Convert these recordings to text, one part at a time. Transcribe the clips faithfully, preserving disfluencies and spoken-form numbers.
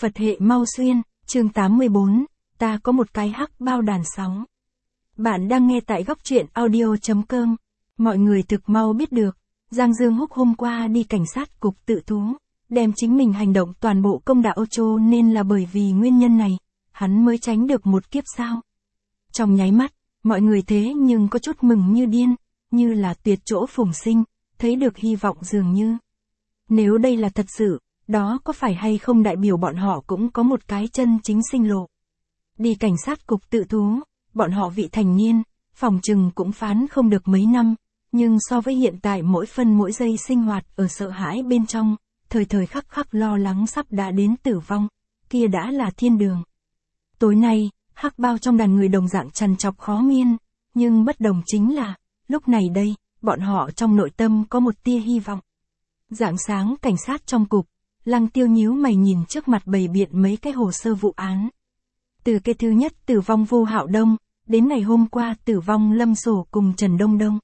Phật hệ mau xuyên, chương tám mươi bốn, ta có một cái hắc bao đàn sáu. Bạn đang nghe tại góc truyện audio chấm com. Mọi người thực mau biết được, Giang Dương Húc hôm qua đi cảnh sát cục tự thú, đem chính mình hành động toàn bộ công đạo cho nên là bởi vì nguyên nhân này, hắn mới tránh được một kiếp sao. Trong nháy mắt, mọi người thế nhưng có chút mừng như điên, như là tuyệt chỗ phùng sinh, thấy được hy vọng dường như. Nếu đây là thật sự, đó có phải hay không đại biểu bọn họ cũng có một cái chân chính sinh lộ. Đi cảnh sát cục tự thú, bọn họ vị thành niên, phòng trừng cũng phán không được mấy năm, nhưng so với hiện tại mỗi phân mỗi giây sinh hoạt ở sợ hãi bên trong, thời thời khắc khắc lo lắng sắp đã đến tử vong, kia đã là thiên đường. Tối nay, hắc bao trong đàn người đồng dạng trằn trọc khó miên, nhưng bất đồng chính là, lúc này đây, bọn họ trong nội tâm có một tia hy vọng. Rạng sáng cảnh sát trong cục, Lăng Tiêu nhíu mày nhìn trước mặt bày biện mấy cái hồ sơ vụ án. Từ cái thứ nhất tử vong Vô Hạo Đông, đến ngày hôm qua tử vong Lâm Sổ cùng Trần Đông Đông.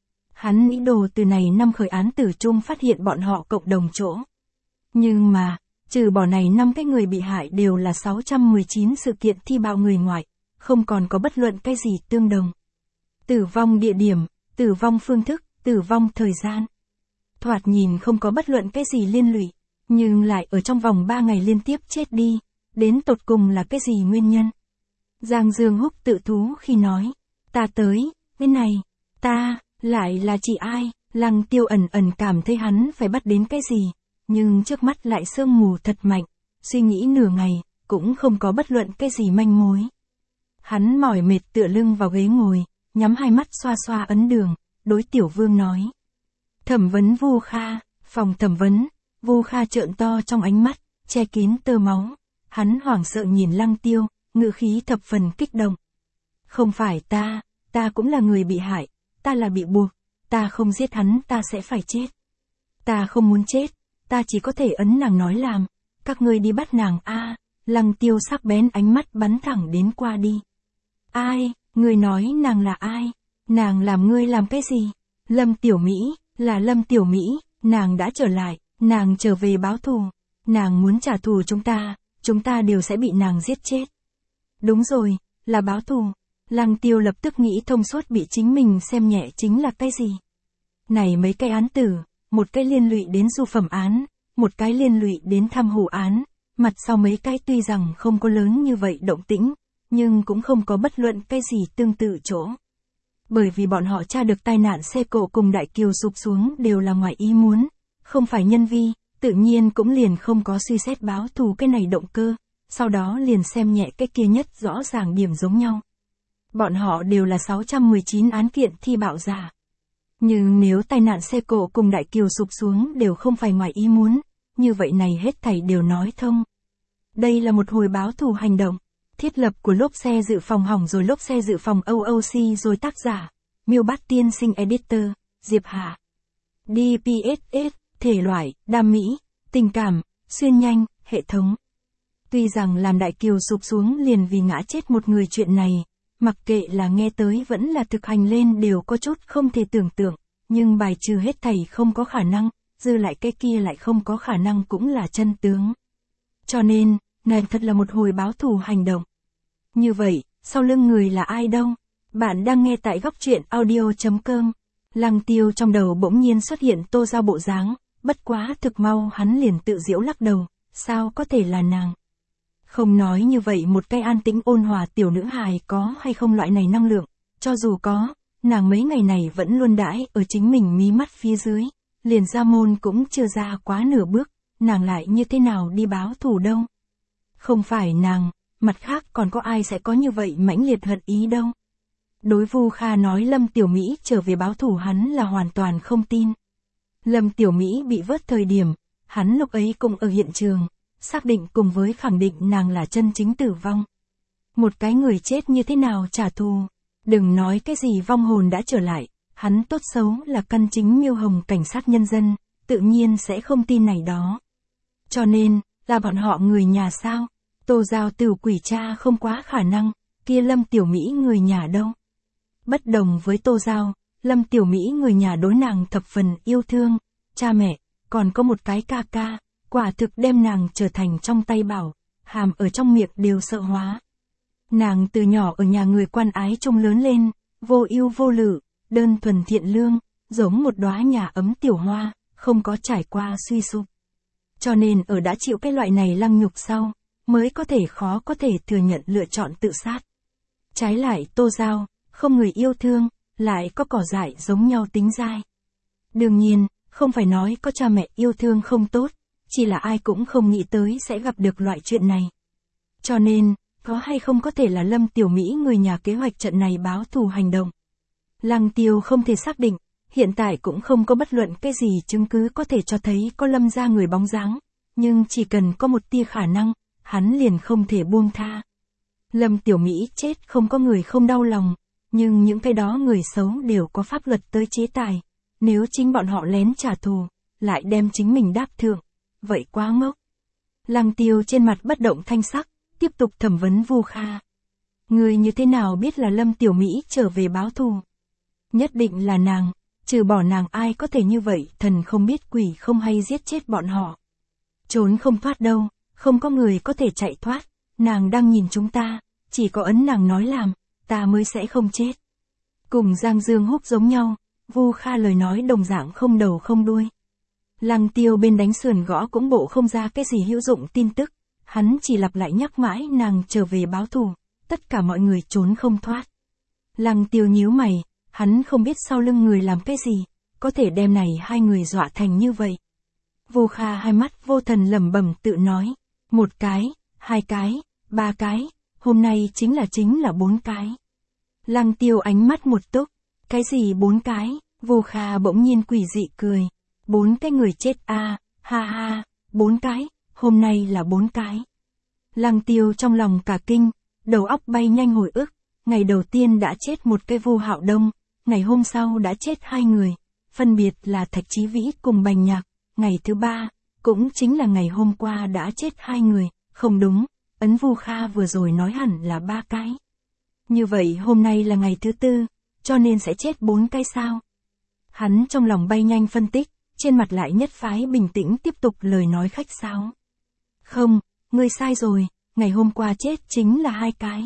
Hắn nghĩ đồ từ này năm khởi án tử chung phát hiện bọn họ cộng đồng chỗ. Nhưng mà, trừ bỏ này năm cái người bị hại đều là sáu trăm mười chín sự kiện thi bạo người ngoài, không còn có bất luận cái gì tương đồng. Tử vong địa điểm, tử vong phương thức, tử vong thời gian. Thoạt nhìn không có bất luận cái gì liên lụy, nhưng lại ở trong vòng ba ngày liên tiếp chết đi, đến tột cùng là cái gì nguyên nhân. Giang Dương Húc tự thú khi nói, ta tới, cái này, ta, lại là chị ai, Lăng Tiêu ẩn ẩn cảm thấy hắn phải bắt đến cái gì, nhưng trước mắt lại sương mù thật mạnh, suy nghĩ nửa ngày, cũng không có bất luận cái gì manh mối. Hắn mỏi mệt tựa lưng vào ghế ngồi, nhắm hai mắt xoa xoa ấn đường, đối Tiểu Vương nói. Thẩm vấn Vu Kha, phòng thẩm vấn, Vu Kha trợn to trong ánh mắt, che kín tơ máu, hắn hoảng sợ nhìn Lăng Tiêu, ngữ khí thập phần kích động. Không phải ta, ta cũng là người bị hại, ta là bị buộc, ta không giết hắn ta sẽ phải chết. Ta không muốn chết, ta chỉ có thể ấn nàng nói làm, các ngươi đi bắt nàng a. À, Lăng Tiêu sắc bén ánh mắt bắn thẳng đến qua đi. Ai, ngươi nói nàng là ai? Nàng làm ngươi làm cái gì? Lâm Tiểu Mỹ, là Lâm Tiểu Mỹ, nàng đã trở lại, nàng trở về báo thù, nàng muốn trả thù chúng ta, chúng ta đều sẽ bị nàng giết chết. Đúng rồi, là báo thù. Lăng Tiêu lập tức nghĩ thông suốt bị chính mình xem nhẹ chính là cái gì. Này mấy cái án tử, một cái liên lụy đến du phẩm án, một cái liên lụy đến tham hủ án, mặt sau mấy cái tuy rằng không có lớn như vậy động tĩnh, nhưng cũng không có bất luận cái gì tương tự chỗ. Bởi vì bọn họ tra được tai nạn xe cộ cùng Đại Kiều sụp xuống đều là ngoài ý muốn, không phải nhân vi, tự nhiên cũng liền không có suy xét báo thù cái này động cơ, sau đó liền xem nhẹ cái kia nhất rõ ràng điểm giống nhau. Bọn họ đều là sáu trăm mười chín án kiện thi bạo giả. Nhưng nếu tai nạn xe cộ cùng Đại Kiều sụp xuống đều không phải ngoài ý muốn, như vậy này hết thảy đều nói thông. Đây là một hồi báo thù hành động, thiết lập của lốp xe dự phòng hỏng rồi lốp xe dự phòng o o xê rồi tác giả, Miêu Bát Tiên Sinh Editor, Diệp Hà. đê pê ét ét, thể loại, đam mỹ, tình cảm, xuyên nhanh, hệ thống. Tuy rằng làm Đại Kiều sụp xuống liền vì ngã chết một người chuyện này, mặc kệ là nghe tới vẫn là thực hành lên đều có chút không thể tưởng tượng, nhưng bài trừ hết thảy không có khả năng, dư lại cái kia lại không có khả năng cũng là chân tướng. Cho nên, này thật là một hồi báo thù hành động. Như vậy, sau lưng người là ai đâu? Bạn đang nghe tại góc truyện audio chấm com. Lăng Tiêu trong đầu bỗng nhiên xuất hiện Tô Giao bộ dáng, bất quá thực mau hắn liền tự giễu lắc đầu, sao có thể là nàng? Không nói như vậy một cái an tĩnh ôn hòa tiểu nữ hài có hay không loại này năng lượng, cho dù có, nàng mấy ngày này vẫn luôn đãi ở chính mình mí mắt phía dưới, liền ra môn cũng chưa ra quá nửa bước, nàng lại như thế nào đi báo thù đâu? Không phải nàng, mặt khác còn có ai sẽ có như vậy mãnh liệt hận ý đâu? Đối Vu Kha nói Lâm Tiểu Mỹ trở về báo thù hắn là hoàn toàn không tin. Lâm Tiểu Mỹ bị vớt thời điểm, hắn lúc ấy cũng ở hiện trường, xác định cùng với khẳng định nàng là chân chính tử vong. Một cái người chết như thế nào trả thù? Đừng nói cái gì vong hồn đã trở lại, hắn tốt xấu là căn chính Miêu Hồng cảnh sát nhân dân, tự nhiên sẽ không tin này đó. Cho nên, là bọn họ người nhà sao? Tô Giao Tử quỷ cha không quá khả năng, kia Lâm Tiểu Mỹ người nhà đâu? Bất đồng với Tô Giao, Lâm Tiểu Mỹ người nhà đối nàng thập phần yêu thương, cha mẹ, còn có một cái ca ca, quả thực đem nàng trở thành trong tay bảo, hàm ở trong miệng đều sợ hóa. Nàng từ nhỏ ở nhà người quan ái trông lớn lên, vô ưu vô lự, đơn thuần thiện lương, giống một đóa nhà ấm tiểu hoa, không có trải qua suy sụp. Cho nên ở đã chịu cái loại này lăng nhục sau, mới có thể khó có thể thừa nhận lựa chọn tự sát. Trái lại Tô Giao, không người yêu thương, lại có cỏ dại giống nhau tính dai. Đương nhiên, không phải nói có cha mẹ yêu thương không tốt, chỉ là ai cũng không nghĩ tới sẽ gặp được loại chuyện này. Cho nên, có hay không có thể là Lâm Tiểu Mỹ người nhà kế hoạch trận này báo thù hành động. Lăng Tiêu không thể xác định, hiện tại cũng không có bất luận cái gì chứng cứ có thể cho thấy có Lâm gia người bóng dáng, nhưng chỉ cần có một tia khả năng, hắn liền không thể buông tha. Lâm Tiểu Mỹ chết không có người không đau lòng, nhưng những cái đó người xấu đều có pháp luật tới chế tài, nếu chính bọn họ lén trả thù, lại đem chính mình đáp thượng, vậy quá ngốc. Lăng Tiêu trên mặt bất động thanh sắc, tiếp tục thẩm vấn Vu Kha. Người như thế nào biết là Lâm Tiểu Mỹ trở về báo thù? Nhất định là nàng, trừ bỏ nàng ai có thể như vậy, thần không biết quỷ không hay giết chết bọn họ. Trốn không thoát đâu, không có người có thể chạy thoát, nàng đang nhìn chúng ta, chỉ có ấn nàng nói làm, ta mới sẽ không chết. Cùng Giang Dương Húc giống nhau, Vu Kha lời nói đồng dạng không đầu không đuôi. Lăng Tiêu bên đánh sườn gõ cũng bộ không ra cái gì hữu dụng tin tức, hắn chỉ lặp lại nhắc mãi nàng trở về báo thù, tất cả mọi người trốn không thoát. Lăng Tiêu nhíu mày, hắn không biết sau lưng người làm cái gì, có thể đem này hai người dọa thành như vậy. Vu Kha hai mắt vô thần lẩm bẩm tự nói, một cái, hai cái, ba cái, hôm nay chính là chính là bốn cái. Lăng Tiêu ánh mắt một túc, cái gì bốn cái? Vu Kha bỗng nhiên quỷ dị cười, bốn cái người chết a, à, ha ha, bốn cái, hôm nay là bốn cái. Lăng Tiêu trong lòng cả kinh, đầu óc bay nhanh hồi ức, ngày đầu tiên đã chết một cái Vu Hạo Đông, ngày hôm sau đã chết hai người, phân biệt là Thạch Chí Vĩ cùng Bành Nhạc, ngày thứ ba, cũng chính là ngày hôm qua đã chết hai người, không đúng, ấn Vu Kha vừa rồi nói hẳn là ba cái. Như vậy hôm nay là ngày thứ tư, cho nên sẽ chết bốn cái sao? Hắn trong lòng bay nhanh phân tích, trên mặt lại nhất phái bình tĩnh tiếp tục lời nói khách sáo. Không, ngươi sai rồi, ngày hôm qua chết chính là hai cái.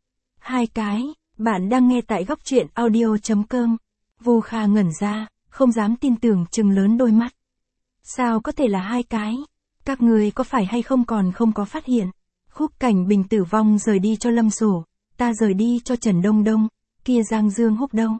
Hai cái, bạn đang nghe tại góc truyện audio chấm com. Vu Kha ngẩn ra, không dám tin tưởng trừng lớn đôi mắt. Sao có thể là hai cái? Các người có phải hay không còn không có phát hiện? Khúc Cảnh Bình tử vong rời đi cho Lâm Sổ, ta rời đi cho Trần Đông Đông, kia Giang Dương Húc đâu?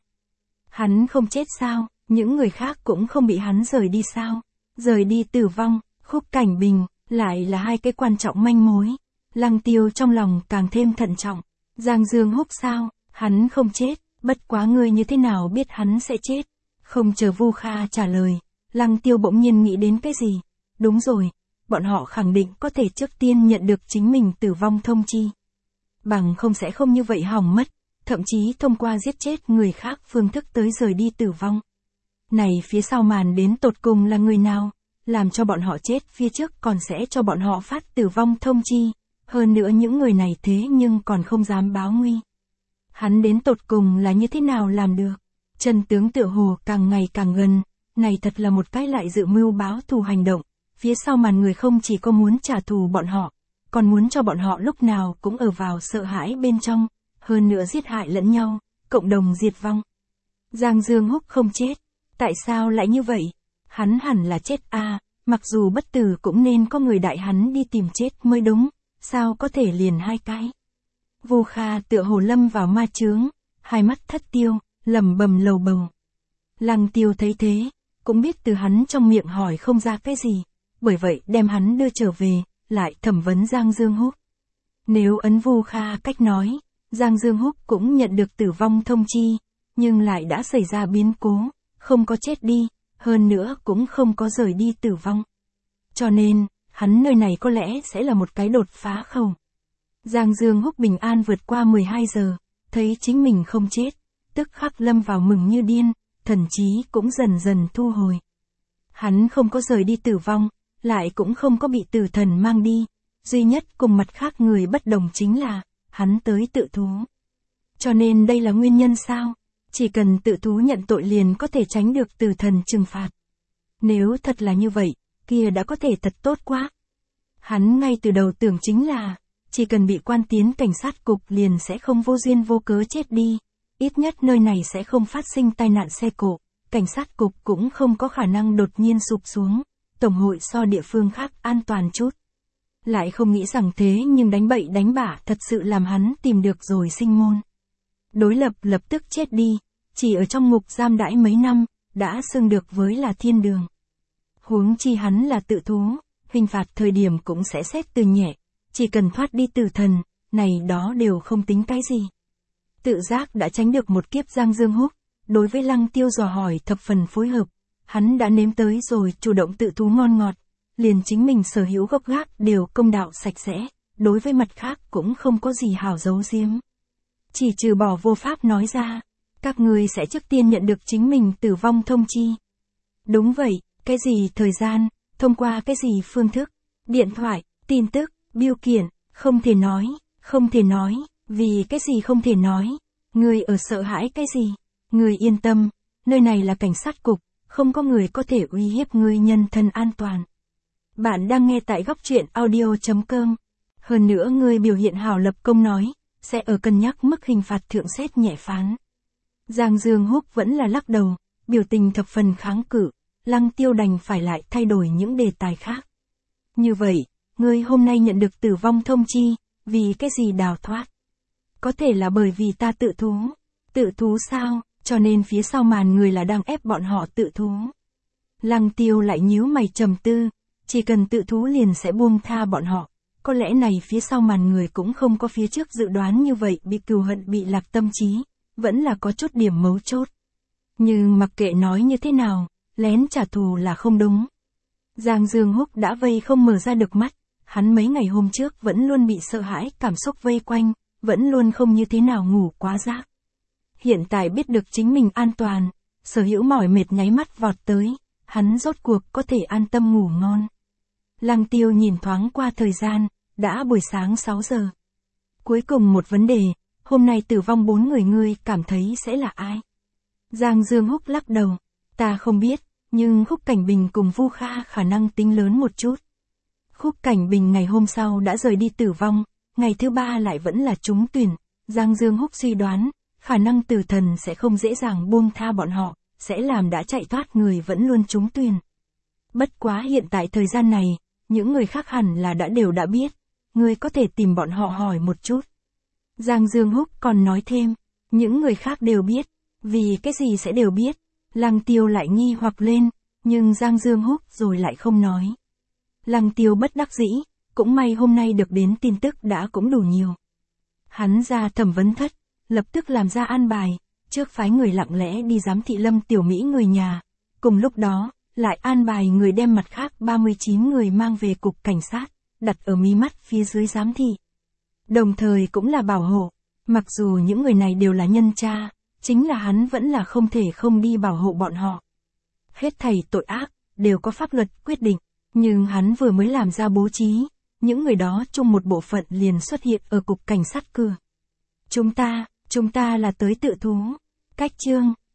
Hắn không chết sao? Những người khác cũng không bị hắn rời đi sao? Rời đi tử vong, Khúc Cảnh Bình, lại là hai cái quan trọng manh mối. Lăng Tiêu trong lòng càng thêm thận trọng. Giang Dương Húc sao? Hắn không chết, bất quá ngươi như thế nào biết hắn sẽ chết? Không chờ Vu Kha trả lời, Lăng Tiêu bỗng nhiên nghĩ đến cái gì? Đúng rồi, bọn họ khẳng định có thể trước tiên nhận được chính mình tử vong thông chi. Bằng không sẽ không như vậy hỏng mất, thậm chí thông qua giết chết người khác phương thức tới rời đi tử vong. Này phía sau màn đến tột cùng là người nào, làm cho bọn họ chết phía trước còn sẽ cho bọn họ phát tử vong thông chi, hơn nữa những người này thế nhưng còn không dám báo nguy. Hắn đến tột cùng là như thế nào làm được? Chân tướng tựa hồ càng ngày càng gần, này thật là một cái lại dự mưu báo thù hành động, phía sau màn người không chỉ có muốn trả thù bọn họ, còn muốn cho bọn họ lúc nào cũng ở vào sợ hãi bên trong, hơn nữa giết hại lẫn nhau, cộng đồng diệt vong. Giang Dương Húc không chết, tại sao lại như vậy? Hắn hẳn là chết a, à, mặc dù bất tử cũng nên có người đại hắn đi tìm chết mới đúng, sao có thể liền hai cái? Vu Kha tựa hồ lâm vào ma chướng, hai mắt thất tiêu, lẩm bẩm lầu bầu. Lăng Tiêu thấy thế, cũng biết từ hắn trong miệng hỏi không ra cái gì, bởi vậy đem hắn đưa trở về, lại thẩm vấn Giang Dương Húc. Nếu ấn Vu Kha cách nói, Giang Dương Húc cũng nhận được tử vong thông chi, nhưng lại đã xảy ra biến cố, không có chết đi, hơn nữa cũng không có rời đi tử vong. Cho nên, hắn nơi này có lẽ sẽ là một cái đột phá khẩu. Giang Dương Húc bình an vượt qua mười hai giờ, thấy chính mình không chết, tức khắc lâm vào mừng như điên, thần trí cũng dần dần thu hồi. Hắn không có rời đi tử vong, lại cũng không có bị tử thần mang đi, duy nhất cùng mặt khác người bất đồng chính là, hắn tới tự thú. Cho nên đây là nguyên nhân sao? Chỉ cần tự thú nhận tội liền có thể tránh được tử thần trừng phạt. Nếu thật là như vậy, kia đã có thể thật tốt quá. Hắn ngay từ đầu tưởng chính là, chỉ cần bị quan tiến cảnh sát cục liền sẽ không vô duyên vô cớ chết đi. Ít nhất nơi này sẽ không phát sinh tai nạn xe cộ, cảnh sát cục cũng không có khả năng đột nhiên sụp xuống, tổng hội so địa phương khác an toàn chút. Lại không nghĩ rằng thế nhưng đánh bậy đánh bạ thật sự làm hắn tìm được rồi sinh môn. Đối lập lập tức chết đi, chỉ ở trong ngục giam đãi mấy năm, đã xưng được với là thiên đường. Huống chi hắn là tự thú, hình phạt thời điểm cũng sẽ xét từ nhẹ, chỉ cần thoát đi tử thần, này đó đều không tính cái gì. Tự giác đã tránh được một kiếp Giang Dương Húc, đối với Lăng Tiêu dò hỏi thập phần phối hợp, hắn đã nếm tới rồi chủ động tự thú ngon ngọt, liền chính mình sở hữu gốc gác đều công đạo sạch sẽ, đối với mặt khác cũng không có gì hảo giấu giếm. Chỉ trừ bỏ vô pháp nói ra, các người sẽ trước tiên nhận được chính mình tử vong thông chi. Đúng vậy, cái gì thời gian, thông qua cái gì phương thức, điện thoại, tin tức, bưu kiện, không thể nói, không thể nói, vì cái gì không thể nói, người ở sợ hãi cái gì, người yên tâm, nơi này là cảnh sát cục, không có người có thể uy hiếp người nhân thân an toàn. Bạn đang nghe tại góc truyện audio chấm com. Hơn nữa người biểu hiện hảo lập công nói, sẽ ở cân nhắc mức hình phạt thượng xét nhẹ phán. Giang Dương Húc vẫn là lắc đầu, biểu tình thập phần kháng cự, Lăng Tiêu đành phải lại thay đổi những đề tài khác. Như vậy, ngươi hôm nay nhận được tử vong thông chi, vì cái gì đào thoát? Có thể là bởi vì ta tự thú. Tự thú sao, cho nên phía sau màn người là đang ép bọn họ tự thú. Lăng Tiêu lại nhíu mày trầm tư, chỉ cần tự thú liền sẽ buông tha bọn họ. Có lẽ này phía sau màn người cũng không có phía trước dự đoán như vậy, bị cừu hận bị lạc tâm trí, vẫn là có chút điểm mấu chốt. Nhưng mặc kệ nói như thế nào, lén trả thù là không đúng. Giang Dương Húc đã vây không mở ra được mắt, hắn mấy ngày hôm trước vẫn luôn bị sợ hãi cảm xúc vây quanh, vẫn luôn không như thế nào ngủ quá giấc. Hiện tại biết được chính mình an toàn, sở hữu mỏi mệt nháy mắt vọt tới, hắn rốt cuộc có thể an tâm ngủ ngon. Lăng Tiêu nhìn thoáng qua thời gian, đã buổi sáng sáu giờ. Cuối cùng một vấn đề, hôm nay tử vong bốn người ngươi cảm thấy sẽ là ai? Giang Dương Húc lắc đầu, ta không biết, nhưng Khúc Cảnh Bình cùng Vu Kha khả năng tính lớn một chút. Khúc Cảnh Bình ngày hôm sau đã rời đi tử vong, ngày thứ ba lại vẫn là trúng tuyển, Giang Dương Húc suy đoán, khả năng tử thần sẽ không dễ dàng buông tha bọn họ, sẽ làm đã chạy thoát người vẫn luôn trúng tuyển. Bất quá hiện tại thời gian này, những người khác hẳn là đã đều đã biết, ngươi có thể tìm bọn họ hỏi một chút. Giang Dương Húc còn nói thêm, những người khác đều biết, vì cái gì sẽ đều biết, Lăng Tiêu lại nghi hoặc lên, nhưng Giang Dương Húc rồi lại không nói. Lăng Tiêu bất đắc dĩ, cũng may hôm nay được đến tin tức đã cũng đủ nhiều. Hắn ra thẩm vấn thất, lập tức làm ra an bài, trước phái người lặng lẽ đi giám thị Lâm Tiểu Mỹ người nhà, cùng lúc đó, lại an bài người đem mặt khác ba mươi chín người mang về cục cảnh sát, đặt ở mí mắt phía dưới giám thị. Đồng thời cũng là bảo hộ, mặc dù những người này đều là nhân cha, chính là hắn vẫn là không thể không đi bảo hộ bọn họ. Hết thảy tội ác, đều có pháp luật quyết định, nhưng hắn vừa mới làm ra bố trí, những người đó chung một bộ phận liền xuất hiện ở cục cảnh sát cửa. Chúng ta, chúng ta là tới tự thú. Cách chương